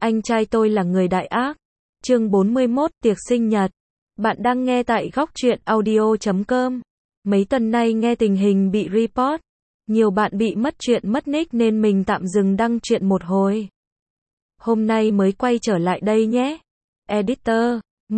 Anh trai tôi là người đại ác. Chương 41, tiệc sinh nhật. Bạn đang nghe tại góc truyện audio.com. Mấy tuần nay nghe tình hình bị report, nhiều bạn bị mất truyện mất nick nên mình tạm dừng đăng truyện một hồi. Hôm nay mới quay trở lại đây nhé. Editor,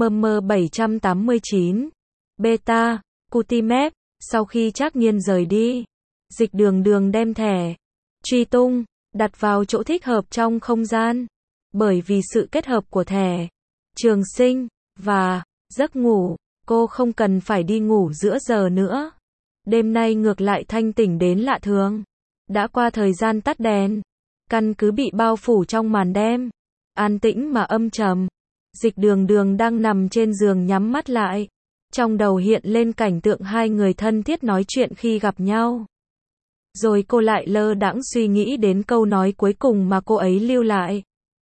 MM789. Beta, Cutimap. Sau khi Trác Nhiên rời đi, Dịch Đường Đường đem thẻ truy tung đặt vào chỗ thích hợp trong không gian. Bởi vì sự kết hợp của thẻ trường sinh và giấc ngủ, cô không cần phải đi ngủ giữa giờ nữa. Đêm nay ngược lại thanh tỉnh đến lạ thường. Đã qua thời gian tắt đèn, căn cứ bị bao phủ trong màn đêm an tĩnh mà âm trầm. Dịch Đường Đường đang nằm trên giường nhắm mắt lại. Trong đầu hiện lên cảnh tượng hai người thân thiết nói chuyện khi gặp nhau. Rồi cô lại lơ đãng suy nghĩ đến câu nói cuối cùng mà cô ấy lưu lại.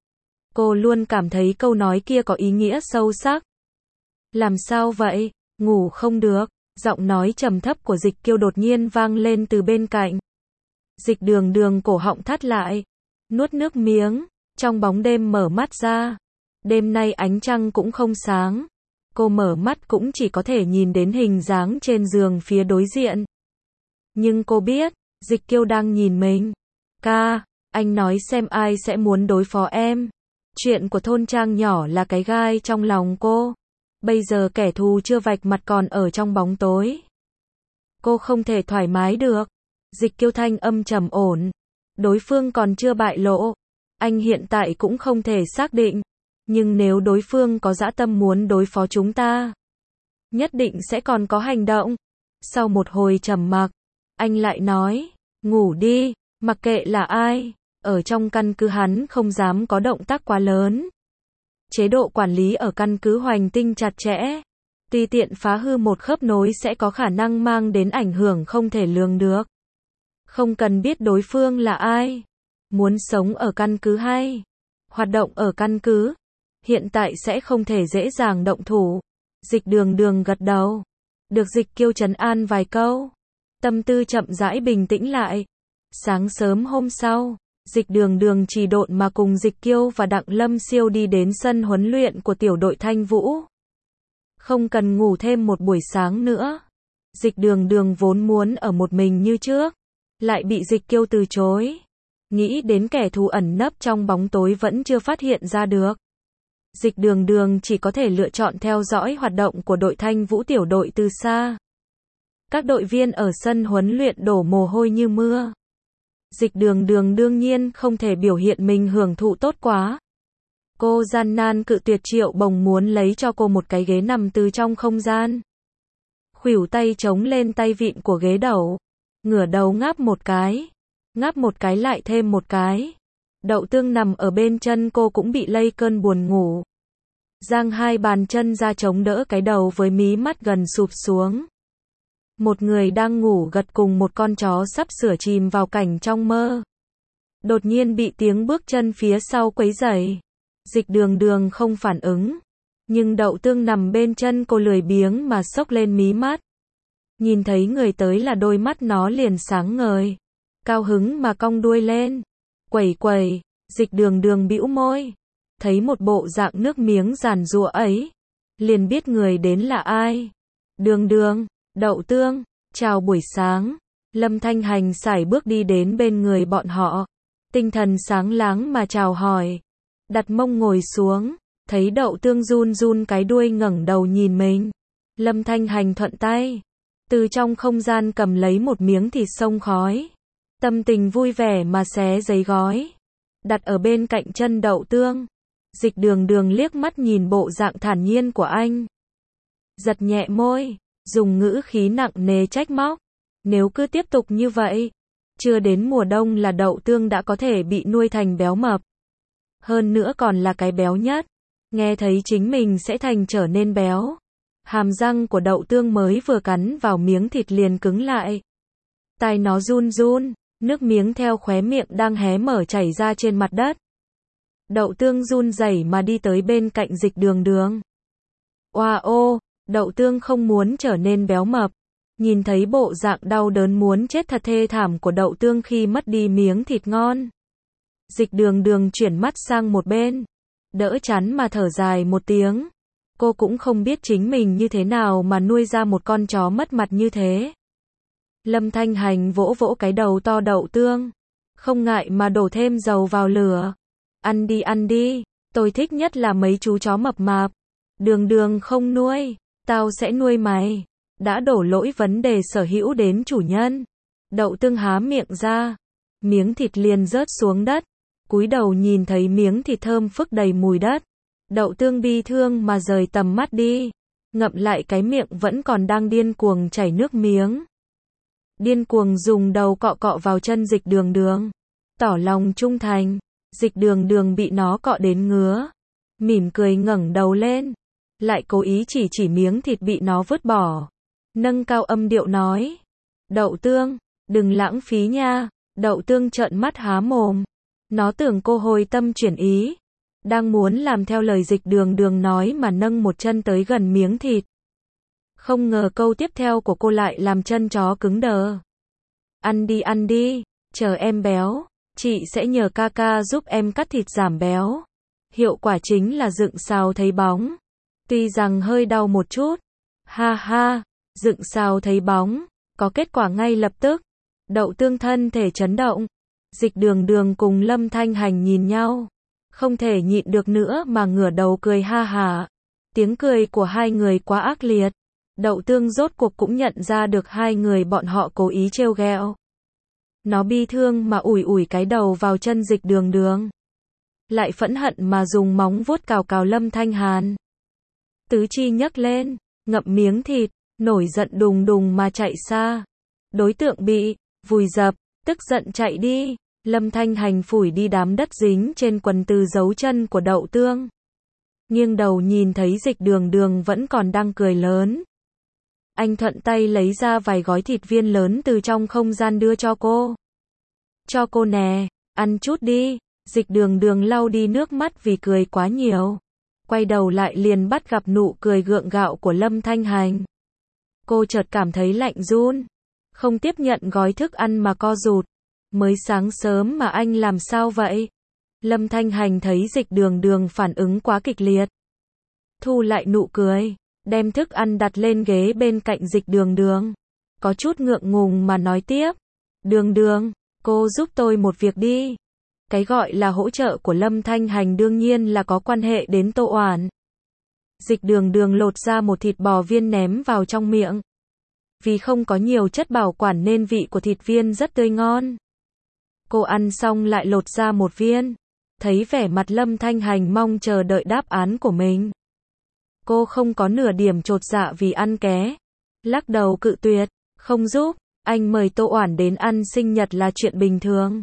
Cô luôn cảm thấy câu nói kia có ý nghĩa sâu sắc. Làm sao vậy? Ngủ không được. Giọng nói trầm thấp của Dịch Kiêu đột nhiên vang lên từ bên cạnh. Dịch Đường Đường cổ họng thắt lại, nuốt nước miếng, trong bóng đêm mở mắt ra. Đêm nay ánh trăng cũng không sáng. Cô mở mắt cũng chỉ có thể nhìn đến hình dáng trên giường phía đối diện. Nhưng cô biết, Dịch Kiêu đang nhìn mình. Ca, anh nói xem ai sẽ muốn đối phó em. Chuyện của thôn trang nhỏ là cái gai trong lòng cô. Bây giờ kẻ thù chưa vạch mặt còn ở trong bóng tối. Cô không thể thoải mái được. Dịch Kiêu thanh âm trầm ổn. Đối phương còn chưa bại lộ. Anh hiện tại cũng không thể xác định. Nhưng nếu đối phương có dã tâm muốn đối phó chúng ta, nhất định sẽ còn có hành động. Sau một hồi trầm mặc, anh lại nói, ngủ đi, mặc kệ là ai. Ở trong căn cứ hắn không dám có động tác quá lớn. Chế độ quản lý ở căn cứ Hoành Tinh chặt chẽ. Tùy tiện phá hư một khớp nối sẽ có khả năng mang đến ảnh hưởng không thể lường được. Không cần biết đối phương là ai. Muốn sống ở căn cứ hay hoạt động ở căn cứ, hiện tại sẽ không thể dễ dàng động thủ. Dịch Đường Đường gật đầu. Được Dịch Kiêu trấn an vài câu, tâm tư chậm rãi bình tĩnh lại. Sáng sớm hôm sau, Dịch Đường Đường chỉ độn mà cùng Dịch Kiêu và Đặng Lâm Siêu đi đến sân huấn luyện của tiểu đội Thanh Vũ. Không cần ngủ thêm một buổi sáng nữa. Dịch Đường Đường vốn muốn ở một mình như trước, lại bị Dịch Kiêu từ chối. Nghĩ đến kẻ thù ẩn nấp trong bóng tối vẫn chưa phát hiện ra được. Dịch Đường Đường chỉ có thể lựa chọn theo dõi hoạt động của đội Thanh Vũ tiểu đội từ xa. Các đội viên ở sân huấn luyện đổ mồ hôi như mưa. Dịch Đường Đường đương nhiên không thể biểu hiện mình hưởng thụ tốt quá. Cô gian nan cự tuyệt Triệu Bồng muốn lấy cho cô một cái ghế nằm từ trong không gian. Khuỷu tay chống lên tay vịn của ghế đầu, ngửa đầu ngáp một cái lại thêm một cái. Đậu Tương nằm ở bên chân cô cũng bị lây cơn buồn ngủ. Giang hai bàn chân ra chống đỡ cái đầu với mí mắt gần sụp xuống. Một người đang ngủ gật cùng một con chó sắp sửa chìm vào cảnh trong mơ. Đột nhiên bị tiếng bước chân phía sau quấy rầy. Dịch Đường Đường không phản ứng. Nhưng Đậu Tương nằm bên chân cô lười biếng mà xốc lên mí mắt. Nhìn thấy người tới là đôi mắt nó liền sáng ngời. Cao hứng mà cong đuôi lên. Quẩy quẩy, Dịch Đường Đường bĩu môi. Thấy một bộ dạng nước miếng giàn giụa ấy, liền biết người đến là ai. Đường Đường, Đậu Tương, chào buổi sáng. Lâm Thanh Hành sải bước đi đến bên người bọn họ. Tinh thần sáng láng mà chào hỏi. Đặt mông ngồi xuống, thấy Đậu Tương run run cái đuôi ngẩng đầu nhìn mình. Lâm Thanh Hành thuận tay, từ trong không gian cầm lấy một miếng thịt xông khói. Tâm tình vui vẻ mà xé giấy gói, đặt ở bên cạnh chân Đậu Tương. Dịch Đường Đường liếc mắt nhìn bộ dạng thản nhiên của anh. Giật nhẹ môi, dùng ngữ khí nặng nề trách móc. Nếu cứ tiếp tục như vậy, chưa đến mùa đông là Đậu Tương đã có thể bị nuôi thành béo mập. Hơn nữa còn là cái béo nhất. Nghe thấy chính mình sẽ thành trở nên béo. Hàm răng của Đậu Tương mới vừa cắn vào miếng thịt liền cứng lại. Tai nó run run, nước miếng theo khóe miệng đang hé mở chảy ra trên mặt đất. Đậu Tương run rẩy mà đi tới bên cạnh Dịch Đường Đường. Oa ô, Đậu Tương không muốn trở nên béo mập. Nhìn thấy bộ dạng đau đớn muốn chết thật thê thảm của Đậu Tương khi mất đi miếng thịt ngon. Dịch đường đường chuyển mắt sang một bên, đỡ chán mà thở dài một tiếng. Cô cũng không biết chính mình như thế nào mà nuôi ra một con chó mất mặt như thế. Lâm Thanh Hành vỗ vỗ cái đầu to đậu tương, không ngại mà đổ thêm dầu vào lửa. Ăn đi, tôi thích nhất là mấy chú chó mập mạp. Đường đường không nuôi, tao sẽ nuôi mày. Đã đổ lỗi vấn đề sở hữu đến chủ nhân. Đậu tương há miệng ra, miếng thịt liền rớt xuống đất. Cúi đầu nhìn thấy miếng thịt thơm phức đầy mùi đất. Đậu tương bi thương mà rời tầm mắt đi, ngậm lại cái miệng vẫn còn đang điên cuồng chảy nước miếng. Điên cuồng dùng đầu cọ cọ vào chân dịch đường đường, tỏ lòng trung thành. Dịch đường đường bị nó cọ đến ngứa, mỉm cười ngẩng đầu lên, lại cố ý chỉ miếng thịt bị nó vứt bỏ, nâng cao âm điệu nói, đậu tương, đừng lãng phí nha. Đậu tương trợn mắt há mồm, nó tưởng cô hồi tâm chuyển ý, đang muốn làm theo lời dịch đường đường nói mà nâng một chân tới gần miếng thịt. Không ngờ câu tiếp theo của cô lại làm chân chó cứng đờ. Ăn đi, chờ em béo, chị sẽ nhờ ca ca giúp em cắt thịt giảm béo. Hiệu quả chính là dựng xào thấy bóng. Tuy rằng hơi đau một chút. Ha ha, dựng xào thấy bóng, có kết quả ngay lập tức. Đậu tương thân thể chấn động. Dịch đường đường cùng Lâm Thanh Hành nhìn nhau, không thể nhịn được nữa mà ngửa đầu cười ha hả. Tiếng cười của hai người quá ác liệt. Đậu tương rốt cuộc cũng nhận ra được hai người bọn họ cố ý trêu ghẹo. Nó bi thương mà ủi cái đầu vào chân dịch đường đường. Lại phẫn hận mà dùng móng vuốt cào cào Lâm Thanh Hàn. Tứ chi nhấc lên, ngậm miếng thịt, nổi giận đùng đùng mà chạy xa. Đối tượng bị vùi dập, tức giận chạy đi. Lâm Thanh Hành phủi đi đám đất dính trên quần từ dấu chân của đậu tương. Nghiêng đầu nhìn thấy dịch đường đường vẫn còn đang cười lớn. Anh thuận tay lấy ra vài gói thịt viên lớn từ trong không gian đưa cho cô. Cho cô nè, ăn chút đi. Dịch đường đường lau đi nước mắt vì cười quá nhiều. Quay đầu lại liền bắt gặp nụ cười gượng gạo của Lâm Thanh Hành. Cô chợt cảm thấy lạnh run. Không tiếp nhận gói thức ăn mà co rụt. Mới sáng sớm mà anh làm sao vậy? Lâm Thanh Hành thấy dịch đường đường phản ứng quá kịch liệt. Thu lại nụ cười, đem thức ăn đặt lên ghế bên cạnh dịch đường đường. Có chút ngượng ngùng mà nói tiếp. Đường đường, cô giúp tôi một việc đi. Cái gọi là hỗ trợ của Lâm Thanh Hành đương nhiên là có quan hệ đến Tô Oản. Dịch đường đường lột ra một thịt bò viên ném vào trong miệng. Vì không có nhiều chất bảo quản nên vị của thịt viên rất tươi ngon. Cô ăn xong lại lột ra một viên. Thấy vẻ mặt Lâm Thanh Hành mong chờ đợi đáp án của mình. Cô không có nửa điểm chột dạ vì ăn ké. Lắc đầu cự tuyệt, không giúp, anh mời Tô Oản đến ăn sinh nhật là chuyện bình thường.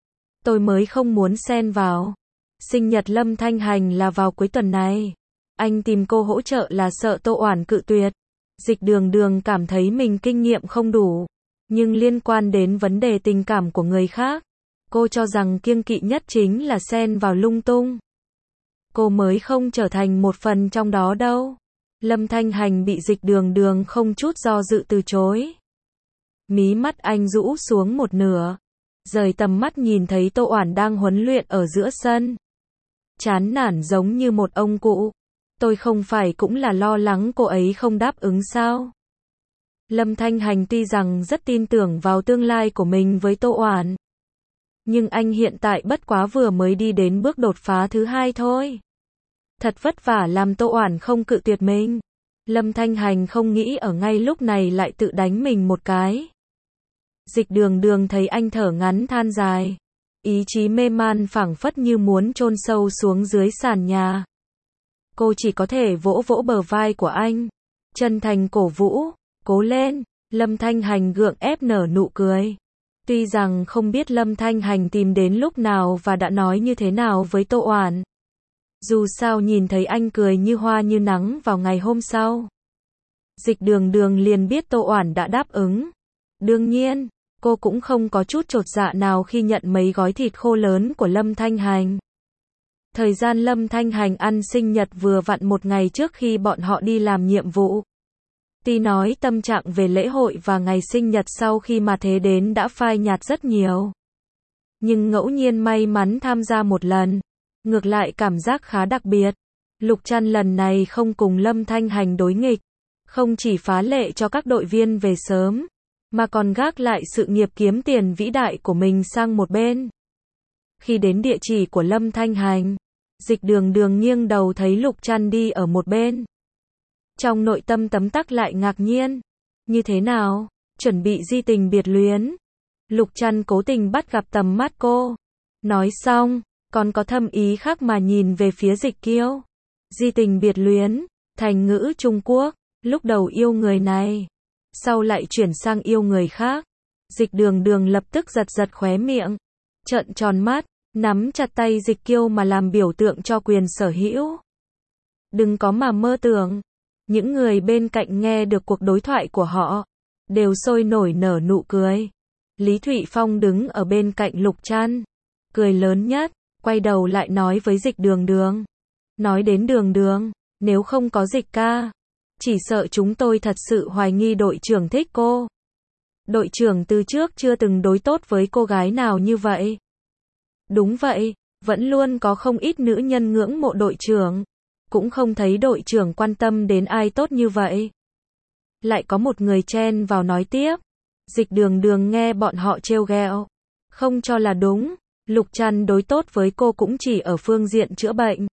Tôi mới không muốn xen vào. Sinh nhật Lâm Thanh Hành là vào cuối tuần này. Anh tìm cô hỗ trợ là sợ Tô Oản cự tuyệt. Dịch đường đường cảm thấy mình kinh nghiệm không đủ. Nhưng liên quan đến vấn đề tình cảm của người khác, cô cho rằng kiêng kỵ nhất chính là xen vào lung tung. Cô mới không trở thành một phần trong đó đâu. Lâm Thanh Hành bị dịch đường đường không chút do dự từ chối. Mí mắt anh rũ xuống một nửa. Rời tầm mắt nhìn thấy Tô Oản đang huấn luyện ở giữa sân. Chán nản giống như một ông cụ. Tôi không phải cũng là lo lắng cô ấy không đáp ứng sao? Lâm Thanh Hành tuy rằng rất tin tưởng vào tương lai của mình với Tô Oản. Nhưng anh hiện tại bất quá vừa mới đi đến bước đột phá thứ 2 thôi. Thật vất vả làm Tô Oản không cự tuyệt mình. Lâm Thanh Hành không nghĩ ở ngay lúc này lại tự đánh mình một cái. Dịch đường đường thấy anh thở ngắn than dài. Ý chí mê man phảng phất như muốn chôn sâu xuống dưới sàn nhà. Cô chỉ có thể vỗ vỗ bờ vai của anh. Chân thành cổ vũ. Cố lên. Lâm Thanh Hành gượng ép nở nụ cười. Tuy rằng không biết Lâm Thanh Hành tìm đến lúc nào và đã nói như thế nào với Tô Oản. Dù sao nhìn thấy anh cười như hoa như nắng vào ngày hôm sau. Dịch đường đường liền biết Tô Oản đã đáp ứng. Đương nhiên, cô cũng không có chút chột dạ nào khi nhận mấy gói thịt khô lớn của Lâm Thanh Hành. Thời gian Lâm Thanh Hành ăn sinh nhật vừa vặn một ngày trước khi bọn họ đi làm nhiệm vụ. Tuy nói tâm trạng về lễ hội và ngày sinh nhật sau khi mà thế đến đã phai nhạt rất nhiều. nhưng ngẫu nhiên may mắn tham gia một lần. Ngược lại cảm giác khá đặc biệt. Lục Trăn lần này không cùng Lâm Thanh Hành đối nghịch, không chỉ phá lệ cho các đội viên về sớm, mà còn gác lại sự nghiệp kiếm tiền vĩ đại của mình sang một bên. Khi đến địa chỉ của Lâm Thanh Hành, Dịch Đường Đường nghiêng đầu thấy Lục Trăn đi ở một bên. Trong nội tâm tấm tắc lại ngạc nhiên. Như thế nào? Chuẩn bị di tình biệt luyến? Lục Trăn cố tình bắt gặp tầm mắt cô. Nói xong, còn có thâm ý khác mà nhìn về phía Dịch Kiêu. Di tình biệt luyến, thành ngữ Trung Quốc, lúc đầu yêu người này, sau lại chuyển sang yêu người khác. Dịch Đường Đường lập tức giật giật khóe miệng, trợn tròn mắt, nắm chặt tay Dịch Kiêu mà làm biểu tượng cho quyền sở hữu. Đừng có mà mơ tưởng. Những người bên cạnh nghe được cuộc đối thoại của họ, đều sôi nổi nở nụ cười. Lý Thụy Phong đứng ở bên cạnh Lục Trăn, cười lớn nhất, quay đầu lại nói với Dịch Đường Đường. Nói đến Đường Đường, nếu không có Dịch ca, chỉ sợ chúng tôi thật sự hoài nghi đội trưởng thích cô. Đội trưởng từ trước chưa từng đối tốt với cô gái nào như vậy. Đúng vậy, vẫn luôn có không ít nữ nhân ngưỡng mộ đội trưởng, cũng không thấy đội trưởng quan tâm đến ai tốt như vậy. Lại có một người chen vào nói tiếp. Dịch Đường Đường nghe bọn họ trêu ghẹo, không cho là đúng. Lục Trăn đối tốt với cô cũng chỉ ở phương diện chữa bệnh.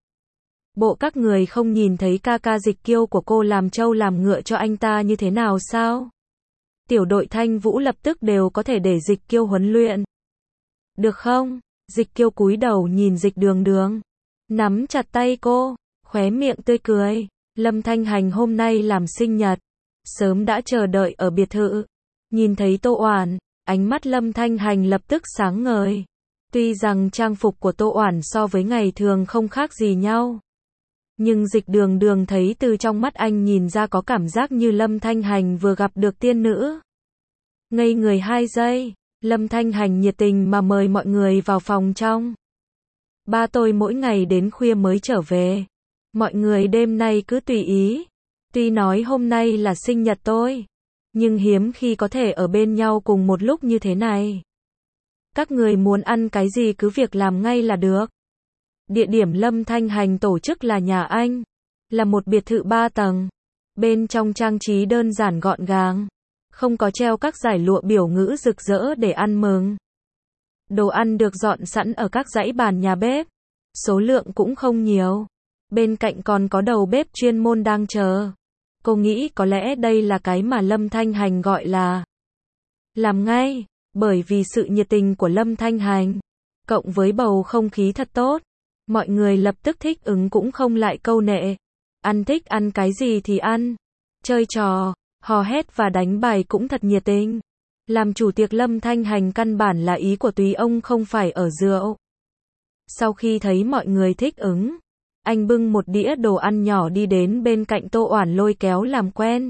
Bộ các người không nhìn thấy ca ca Dịch Kiêu của cô làm trâu làm ngựa cho anh ta như thế nào sao? Tiểu đội Thanh Vũ lập tức đều có thể để Dịch Kiêu huấn luyện. Được không? Dịch Kiêu cúi đầu nhìn Dịch Đường Đường, nắm chặt tay cô, khóe miệng tươi cười. Lâm Thanh Hành hôm nay làm sinh nhật, sớm đã chờ đợi ở biệt thự. Nhìn thấy Tô Oản, ánh mắt Lâm Thanh Hành lập tức sáng ngời. Tuy rằng trang phục của Tô Oản so với ngày thường không khác gì nhau, nhưng Dịch Đường Đường thấy từ trong mắt anh nhìn ra có cảm giác như Lâm Thanh Hành vừa gặp được tiên nữ. Ngây người 2 giây, Lâm Thanh Hành nhiệt tình mà mời mọi người vào phòng trong. Ba tôi mỗi ngày đến khuya mới trở về. Mọi người đêm nay cứ tùy ý. Tuy nói hôm nay là sinh nhật tôi, nhưng hiếm khi có thể ở bên nhau cùng một lúc như thế này. Các người muốn ăn cái gì cứ việc làm ngay là được. Địa điểm Lâm Thanh Hành tổ chức là nhà anh, là một biệt thự 3 tầng. Bên trong trang trí đơn giản gọn gàng, không có treo các dải lụa biểu ngữ rực rỡ để ăn mừng. Đồ ăn được dọn sẵn ở các dãy bàn nhà bếp, số lượng cũng không nhiều. Bên cạnh còn có đầu bếp chuyên môn đang chờ. Cô nghĩ có lẽ đây là cái mà Lâm Thanh Hành gọi là làm ngay, bởi vì sự nhiệt tình của Lâm Thanh Hành, cộng với bầu không khí thật tốt, mọi người lập tức thích ứng cũng không lại câu nệ. Ăn thích ăn cái gì thì ăn, chơi trò, hò hét và đánh bài cũng thật nhiệt tình. Làm chủ tiệc Lâm Thanh Hành căn bản là ý của Túy ông không phải ở rượu. Sau khi thấy mọi người thích ứng, anh bưng một đĩa đồ ăn nhỏ đi đến bên cạnh Tô Oản lôi kéo làm quen.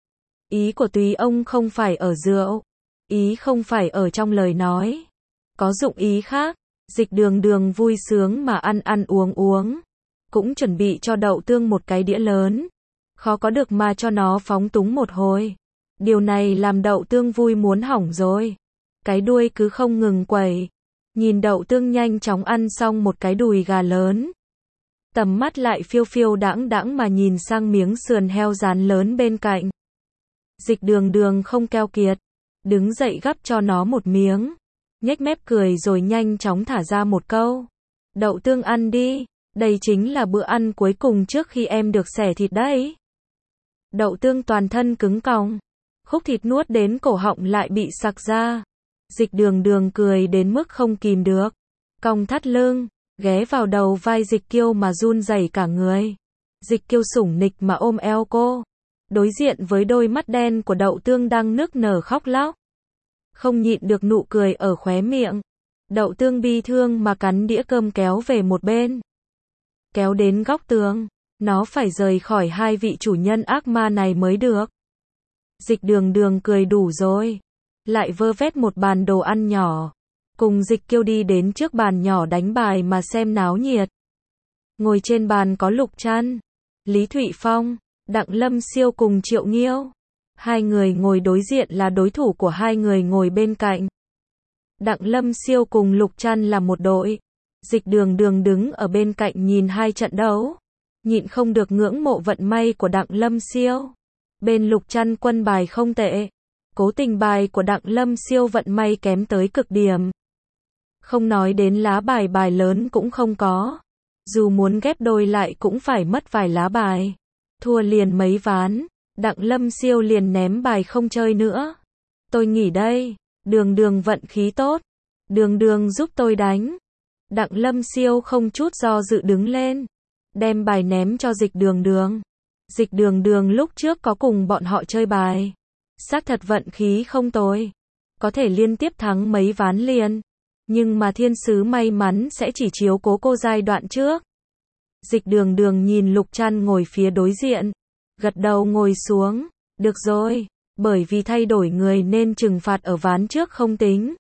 Ý của Túy ông không phải ở rượu, ý không phải ở trong lời nói, có dụng ý khác. Dịch Đường Đường vui sướng mà ăn uống, cũng chuẩn bị cho Đậu Tương một cái đĩa lớn. Khó có được mà cho nó phóng túng một hồi. Điều này làm Đậu Tương vui muốn hỏng rồi. Cái đuôi cứ không ngừng quẩy. Nhìn Đậu Tương nhanh chóng ăn xong một cái đùi gà lớn, tầm mắt lại phiêu phiêu đãng đãng mà nhìn sang miếng sườn heo rán lớn bên cạnh. Dịch Đường Đường không keo kiệt, đứng dậy gắp cho nó một miếng, nhếch mép cười rồi nhanh chóng thả ra một câu. Đậu Tương ăn đi, đây chính là bữa ăn cuối cùng trước khi em được xẻ thịt đấy. Đậu Tương toàn thân cứng còng, khúc thịt nuốt đến cổ họng lại bị sặc ra. Dịch Đường Đường cười đến mức không kìm được, cong thắt lưng, ghé vào đầu vai Dịch Kiêu mà run rẩy cả người. Dịch Kiêu sủng nịch mà ôm eo cô, đối diện với đôi mắt đen của Đậu Tương đang nức nở khóc lóc, không nhịn được nụ cười ở khóe miệng. Đậu Tương bi thương mà cắn đĩa cơm kéo về một bên, kéo đến góc tường. Nó phải rời khỏi hai vị chủ nhân ác ma này mới được. Dịch Đường Đường cười đủ rồi, lại vơ vét một bàn đồ ăn nhỏ, cùng Dịch Kiêu đi đến trước bàn nhỏ đánh bài mà xem náo nhiệt. Ngồi trên bàn có Lục Trăn, Lý Thụy Phong, Đặng Lâm Siêu cùng Triệu Nghiêu. Hai người ngồi đối diện là đối thủ của hai người ngồi bên cạnh. Đặng Lâm Siêu cùng Lục Trăn là một đội. Dịch Đường Đường đứng ở bên cạnh nhìn hai trận đấu, nhịn không được ngưỡng mộ vận may của Đặng Lâm Siêu. Bên Lục Trăn quân bài không tệ, cố tình bài của Đặng Lâm Siêu vận may kém tới cực điểm. Không nói đến lá bài bài lớn cũng không có, dù muốn ghép đôi lại cũng phải mất vài lá bài. Thua liền mấy ván, Đặng Lâm Siêu liền ném bài không chơi nữa. Tôi nghỉ đây, Đường Đường vận khí tốt, Đường Đường giúp tôi đánh. Đặng Lâm Siêu không chút do dự đứng lên, đem bài ném cho Dịch Đường Đường. Dịch Đường Đường lúc trước có cùng bọn họ chơi bài, xác thật vận khí không tồi, có thể liên tiếp thắng mấy ván liền. Nhưng mà thiên sứ may mắn sẽ chỉ chiếu cố cô giai đoạn trước. Dịch Đường Đường nhìn Lục Trăn ngồi phía đối diện, gật đầu ngồi xuống. Được rồi, bởi vì thay đổi người nên trừng phạt ở ván trước không tính.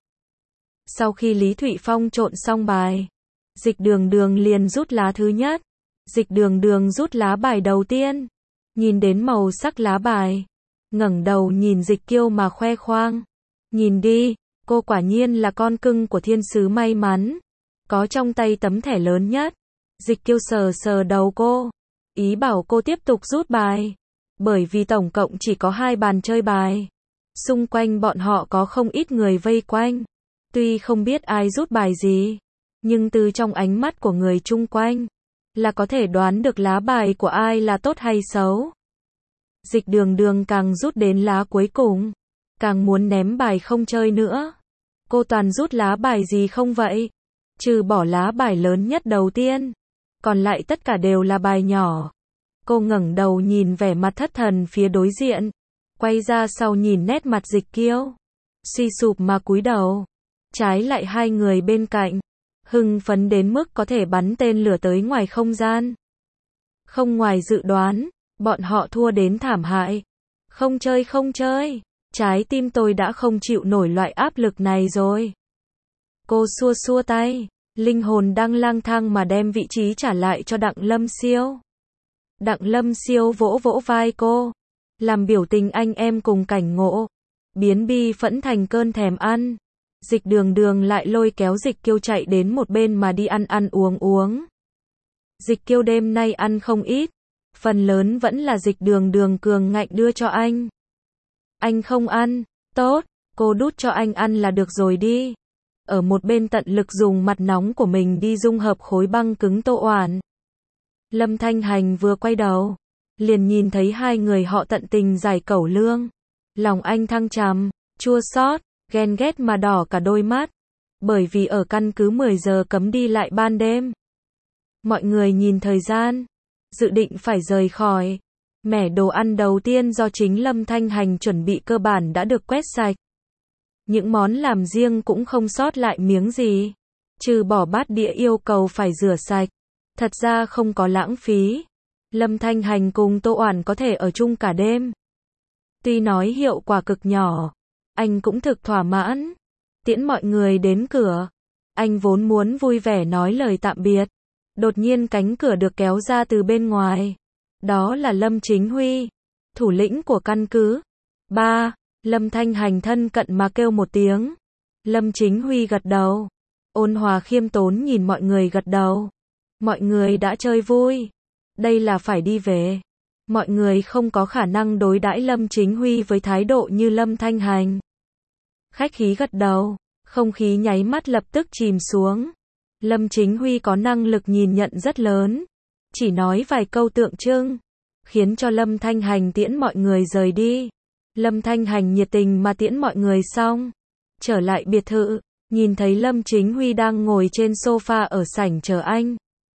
Sau khi Lý Thụy Phong trộn xong bài, Dịch Đường Đường liền rút lá thứ nhất. Dịch Đường Đường rút lá bài đầu tiên, nhìn đến màu sắc lá bài, ngẩng đầu nhìn Dịch Kiêu mà khoe khoang. Nhìn đi, cô quả nhiên là con cưng của thiên sứ may mắn, có trong tay tấm thẻ lớn nhất. Dịch Kiêu sờ sờ đầu cô, ý bảo cô tiếp tục rút bài, bởi vì tổng cộng chỉ có 2 bàn chơi bài. Xung quanh bọn họ có không ít người vây quanh, tuy không biết ai rút bài gì, nhưng từ trong ánh mắt của người chung quanh, là có thể đoán được lá bài của ai là tốt hay xấu. Dịch Đường Đường càng rút đến lá cuối cùng, càng muốn ném bài không chơi nữa. Cô toàn rút lá bài gì không vậy? Trừ bỏ lá bài lớn nhất đầu tiên, còn lại tất cả đều là bài nhỏ. Cô ngẩng đầu nhìn vẻ mặt thất thần phía đối diện, quay ra sau nhìn nét mặt Dịch Kiêu, suy sụp mà cúi đầu. Trái lại hai người bên cạnh, hưng phấn đến mức có thể bắn tên lửa tới ngoài không gian. Không ngoài dự đoán, bọn họ thua đến thảm hại. Không chơi không chơi, trái tim tôi đã không chịu nổi loại áp lực này rồi. Cô xua xua tay, linh hồn đang lang thang mà đem vị trí trả lại cho Đặng Lâm Siêu. Đặng Lâm Siêu vỗ vỗ vai cô, làm biểu tình anh em cùng cảnh ngộ, biến bi phẫn thành cơn thèm ăn. Dịch Đường Đường lại lôi kéo Dịch Kiêu chạy đến một bên mà đi ăn ăn uống uống. Dịch Kiêu đêm nay ăn không ít, phần lớn vẫn là Dịch Đường Đường cường ngạnh đưa cho anh. Anh không ăn, tốt, cô đút cho anh ăn là được rồi đi. Ở một bên tận lực dùng mặt nóng của mình đi dung hợp khối băng cứng Tô Oản. Lâm Thanh Hành vừa quay đầu, liền nhìn thấy hai người họ tận tình giải cẩu lương. Lòng anh thăng trầm, chua xót, ghen ghét mà đỏ cả đôi mắt. Bởi vì ở căn cứ 10 giờ cấm đi lại ban đêm. Mọi người nhìn thời gian, dự định phải rời khỏi. Mẻ đồ ăn đầu tiên do chính Lâm Thanh Hành chuẩn bị cơ bản đã được quét sạch. Những món làm riêng cũng không sót lại miếng gì, trừ bỏ bát đĩa yêu cầu phải rửa sạch. Thật ra không có lãng phí. Lâm Thanh Hành cùng Tô Oản có thể ở chung cả đêm. Tuy nói hiệu quả cực nhỏ, anh cũng thực thỏa mãn. Tiễn mọi người đến cửa, anh vốn muốn vui vẻ nói lời tạm biệt. Đột nhiên cánh cửa được kéo ra từ bên ngoài. Đó là Lâm Chính Huy, thủ lĩnh của căn cứ. Ba, Lâm Thanh Hành thân cận mà kêu một tiếng. Lâm Chính Huy gật đầu. Ôn hòa khiêm tốn nhìn mọi người gật đầu. Mọi người đã chơi vui. Đây là phải đi về. Mọi người không có khả năng đối đãi Lâm Chính Huy với thái độ như Lâm Thanh Hành. Khách khí gật đầu, không khí nháy mắt lập tức chìm xuống. Lâm Chính Huy có năng lực nhìn nhận rất lớn. Chỉ nói vài câu tượng trưng, khiến cho Lâm Thanh Hành tiễn mọi người rời đi. Lâm Thanh Hành nhiệt tình mà tiễn mọi người xong, trở lại biệt thự, nhìn thấy Lâm Chính Huy đang ngồi trên sofa ở sảnh chờ anh.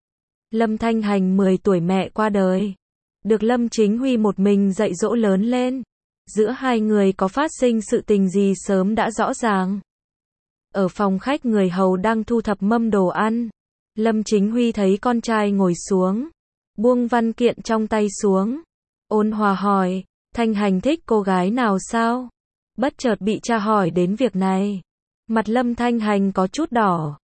Lâm Thanh Hành 10 tuổi mẹ qua đời, được Lâm Chính Huy một mình dạy dỗ lớn lên. Giữa hai người có phát sinh sự tình gì sớm đã rõ ràng. Ở phòng khách người hầu đang thu thập mâm đồ ăn. Lâm Chính Huy thấy con trai ngồi xuống, buông văn kiện trong tay xuống, ôn hòa hỏi, Thanh Hành thích cô gái nào sao? Bất chợt bị cha hỏi đến việc này, mặt Lâm Thanh Hành có chút đỏ.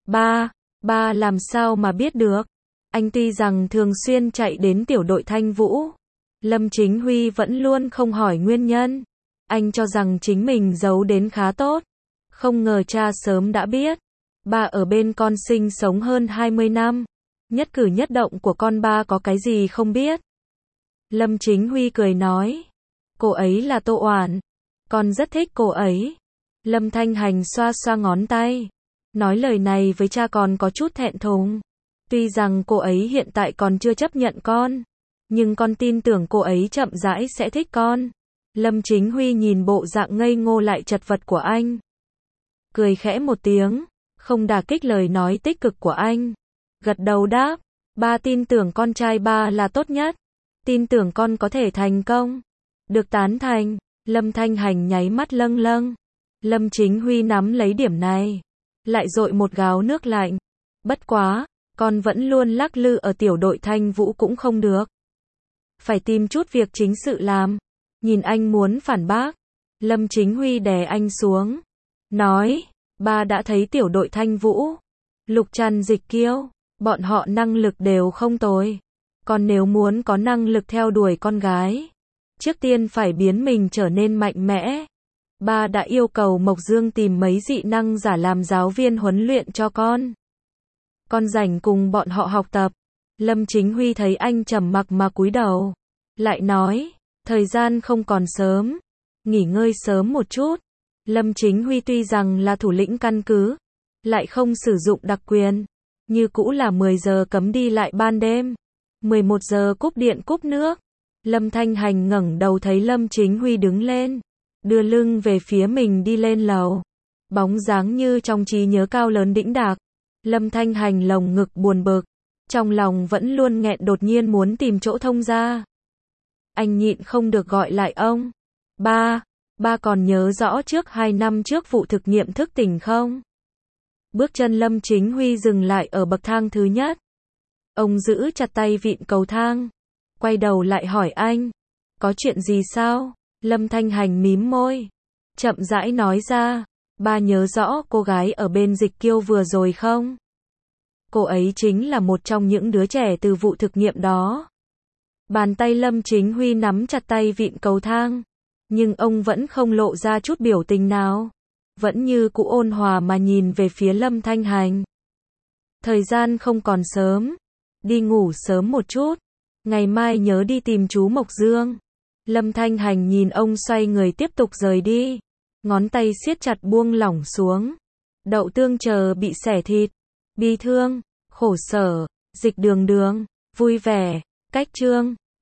Ba làm sao mà biết được? Anh tuy rằng thường xuyên chạy đến tiểu đội Thanh Vũ, Lâm Chính Huy vẫn luôn không hỏi nguyên nhân. Anh cho rằng chính mình giấu đến khá tốt, Không ngờ cha sớm đã biết. Ba ở bên con sinh sống hơn 20 năm. Nhất cử nhất động của con ba có cái gì không biết. Lâm Chính Huy cười nói. Cô ấy là Tô Oản. Con rất thích cô ấy. Lâm Thanh Hành xoa xoa ngón tay. Nói lời này với cha còn có chút thẹn thùng. Tuy rằng cô ấy hiện tại còn chưa chấp nhận con. Nhưng con tin tưởng cô ấy chậm rãi sẽ thích con. Lâm Chính Huy nhìn bộ dạng ngây ngô lại chật vật của anh. Cười khẽ một tiếng. Không đả kích lời nói tích cực của anh. Gật đầu đáp. Ba tin tưởng con trai ba là tốt nhất. Tin tưởng con có thể thành công. Được tán thành. Lâm Thanh Hành nháy mắt lâng lâng. Lâm Chính Huy nắm lấy điểm này. Lại dội một gáo nước lạnh. Bất quá, con vẫn luôn lắc lư ở tiểu đội Thanh Vũ cũng không được. Phải tìm chút việc chính sự làm. Nhìn anh muốn phản bác. Lâm Chính Huy đè anh xuống. Nói, ba đã thấy tiểu đội Thanh Vũ. Lục Trăn, Dịch Kiêu. Bọn họ năng lực đều không tồi. Còn nếu muốn có năng lực theo đuổi con gái, trước tiên phải biến mình trở nên mạnh mẽ. Ba đã yêu cầu Mộc Dương tìm mấy dị năng giả làm giáo viên huấn luyện cho con. Con rảnh cùng bọn họ học tập. Lâm Chính Huy thấy anh trầm mặc mà cúi đầu. Lại nói, thời gian không còn sớm. Nghỉ ngơi sớm một chút. Lâm Chính Huy tuy rằng là thủ lĩnh căn cứ, lại không sử dụng đặc quyền. Như cũ là 10 giờ cấm đi lại ban đêm. 11 giờ cúp điện cúp nước. Lâm Thanh Hành ngẩng đầu thấy Lâm Chính Huy đứng lên. Đưa lưng về phía mình đi lên lầu. Bóng dáng như trong trí nhớ cao lớn đĩnh đạc. Lâm Thanh Hành lồng ngực buồn bực. Trong lòng vẫn luôn nghẹn đột nhiên muốn tìm chỗ thông ra. Anh nhịn không được gọi lại ông. Ba còn nhớ rõ trước 2 năm trước vụ thực nghiệm thức tỉnh không? Bước chân Lâm Chính Huy dừng lại ở bậc thang thứ nhất. Ông giữ chặt tay vịn cầu thang. Quay đầu lại hỏi anh. Có chuyện gì sao? Lâm Thanh Hành mím môi. Chậm rãi nói ra. Ba nhớ rõ cô gái ở bên Dịch Kiêu vừa rồi không? Cô ấy chính là một trong những đứa trẻ từ vụ thực nghiệm đó. Bàn tay Lâm Chính Huy nắm chặt tay vịn cầu thang. Nhưng ông vẫn không lộ ra chút biểu tình nào. Vẫn như cũ ôn hòa mà nhìn về phía Lâm Thanh Hành. Thời gian không còn sớm. Đi ngủ sớm một chút. Ngày mai nhớ đi tìm chú Mộc Dương. Lâm Thanh Hành nhìn ông xoay người tiếp tục rời đi. Ngón tay siết chặt buông lỏng xuống. Đậu tương chờ bị xẻ thịt. Bi thương, khổ sở, Dịch Đường Đường, vui vẻ, cách chương.